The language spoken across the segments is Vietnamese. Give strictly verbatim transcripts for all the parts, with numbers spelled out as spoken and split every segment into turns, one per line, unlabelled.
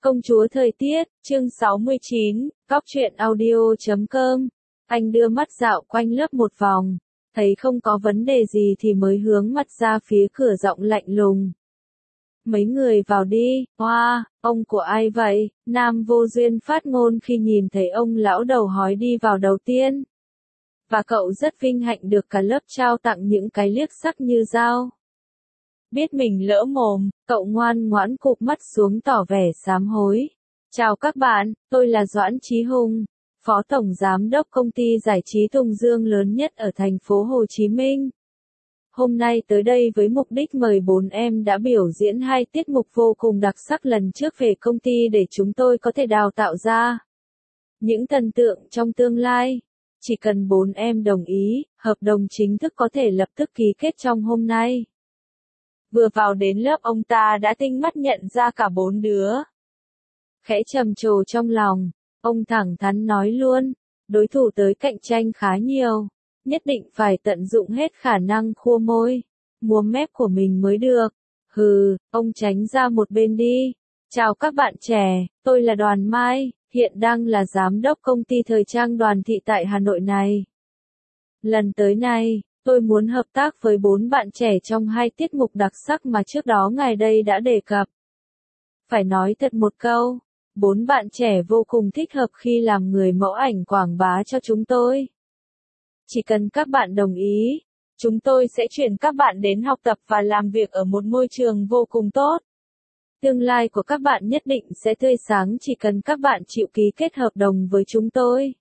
Công chúa thời tiết, chương sáu mươi chín, Cóc truyện audio chấm com. Anh đưa mắt dạo quanh lớp một vòng, thấy không có vấn đề gì thì mới hướng mặt ra phía cửa giọng lạnh lùng. Mấy người vào đi, hoa, wow, ông của ai vậy? Nam vô duyên phát ngôn khi nhìn thấy ông lão đầu hói đi vào đầu tiên. Và cậu rất vinh hạnh được cả lớp trao tặng những cái liếc sắc như dao. Biết mình lỡ mồm, cậu ngoan ngoãn cụp mắt xuống tỏ vẻ sám hối. Chào các bạn, tôi là Doãn Chí Hùng, Phó Tổng Giám đốc công ty giải trí Tùng Dương lớn nhất ở thành phố Hồ Chí Minh. Hôm nay tới đây với mục đích mời bốn em đã biểu diễn hai tiết mục vô cùng đặc sắc lần trước về công ty để chúng tôi có thể đào tạo ra những thần tượng trong tương lai. Chỉ cần bốn em đồng ý, hợp đồng chính thức có thể lập tức ký kết trong hôm nay. Vừa vào đến lớp ông ta đã tinh mắt nhận ra cả bốn đứa. Khẽ trầm trồ trong lòng, ông thẳng thắn nói luôn, đối thủ tới cạnh tranh khá nhiều, nhất định phải tận dụng hết khả năng khua môi, múa mép của mình mới được. Hừ, ông tránh ra một bên đi. Chào các bạn trẻ, tôi là Đoàn Mai, hiện đang là giám đốc công ty thời trang Đoàn Thị tại Hà Nội này. Lần tới này, tôi muốn hợp tác với bốn bạn trẻ trong hai tiết mục đặc sắc mà trước đó ngài đây đã đề cập. Phải nói thật một câu, bốn bạn trẻ vô cùng thích hợp khi làm người mẫu ảnh quảng bá cho chúng tôi. Chỉ cần các bạn đồng ý, chúng tôi sẽ chuyển các bạn đến học tập và làm việc ở một môi trường vô cùng tốt. Tương lai của các bạn nhất định sẽ tươi sáng chỉ cần các bạn chịu ký kết hợp đồng với chúng tôi.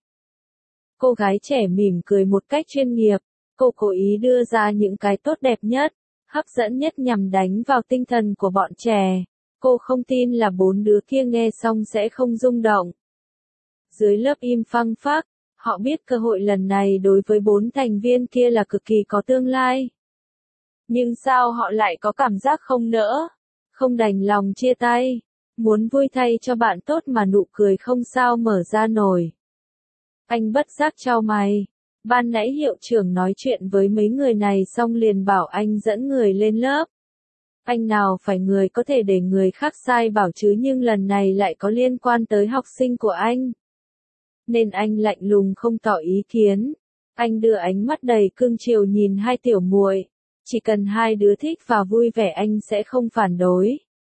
Cô gái trẻ mỉm cười một cách chuyên nghiệp. Cô cố ý đưa ra những cái tốt đẹp nhất, hấp dẫn nhất nhằm đánh vào tinh thần của bọn trẻ. Cô không tin là bốn đứa kia nghe xong sẽ không rung động. Dưới lớp im phăng phắc, họ biết cơ hội lần này đối với bốn thành viên kia là cực kỳ có tương lai. Nhưng sao họ lại có cảm giác không nỡ, không đành lòng chia tay, muốn vui thay cho bạn tốt mà nụ cười không sao mở ra nổi. Anh bất giác chau mày. Ban nãy hiệu trưởng nói chuyện với mấy người này xong liền bảo anh dẫn người lên lớp. Anh nào phải người có thể để người khác sai bảo chứ, nhưng lần này lại có liên quan tới học sinh của anh. Nên anh lạnh lùng không tỏ ý kiến. Anh đưa ánh mắt đầy cưng chiều nhìn hai tiểu muội. Chỉ cần hai đứa thích và vui vẻ anh sẽ không phản đối.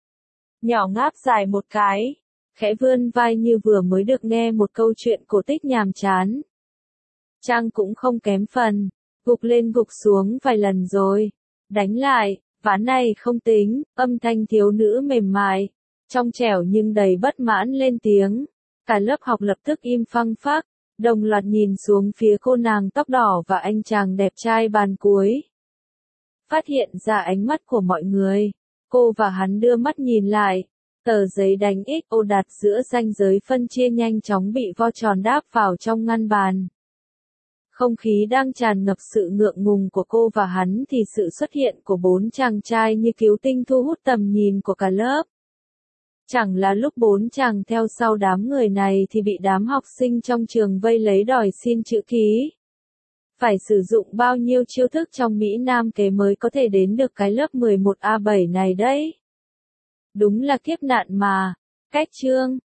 Nhỏ ngáp dài một cái, khẽ vươn vai như vừa mới được nghe một câu chuyện cổ tích nhàm chán. Trang cũng không kém phần, gục lên gục xuống vài lần rồi. Đánh lại, ván này không tính, âm thanh thiếu nữ mềm mại, trong trẻo nhưng đầy bất mãn lên tiếng. Cả lớp học lập tức im phăng phắc, đồng loạt nhìn xuống phía cô nàng tóc đỏ và anh chàng đẹp trai bàn cuối. Phát hiện ra ánh mắt của mọi người, cô và hắn đưa mắt nhìn lại. Tờ giấy đánh ích ô đặt giữa ranh giới phân chia nhanh chóng bị vo tròn đáp vào trong ngăn bàn. Không khí đang tràn ngập sự ngượng ngùng của cô và hắn thì sự xuất hiện của bốn chàng trai như cứu tinh thu hút tầm nhìn của cả lớp. Chẳng là lúc bốn chàng theo sau đám người này thì bị đám học sinh trong trường vây lấy đòi xin chữ ký. Phải sử dụng bao nhiêu chiêu thức trong Mỹ Nam kế mới có thể đến được cái lớp mười một A bảy này đấy. Đúng là kiếp nạn mà. Cách chương,